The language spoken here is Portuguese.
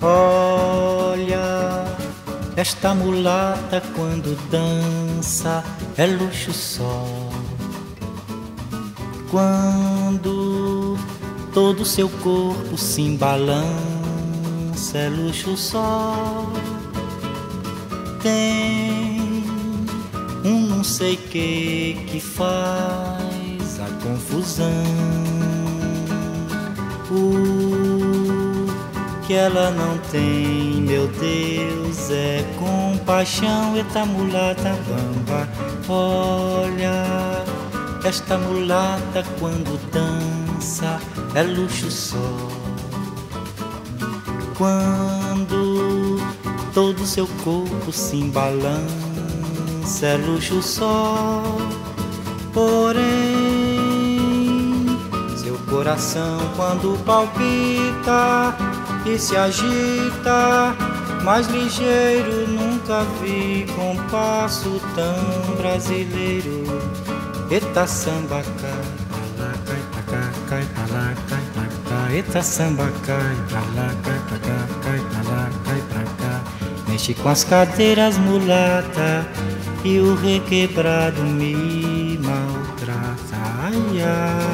Olha, esta mulata quando dança é luxo só. Quando todo seu corpo se embalança é luxo só. Tem um não sei que faz a confusão. O que ela não tem, meu Deus, é compaixão. Eita mulata bamba, olha, esta mulata quando dança é luxo só. Quando todo seu corpo se embalança é luxo só. Porém, seu coração quando palpita e se agita, mais ligeiro nunca vi compasso tão brasileiro. Eita samba cai pra lá, cai pra cá, cai pra lá, cai pra cá. Eita samba cai pra lá, cai pra cá, cai pra lá, cai pra cá. Mexe com as cadeiras mulata e o requebrado me maltrata. Ai, ai.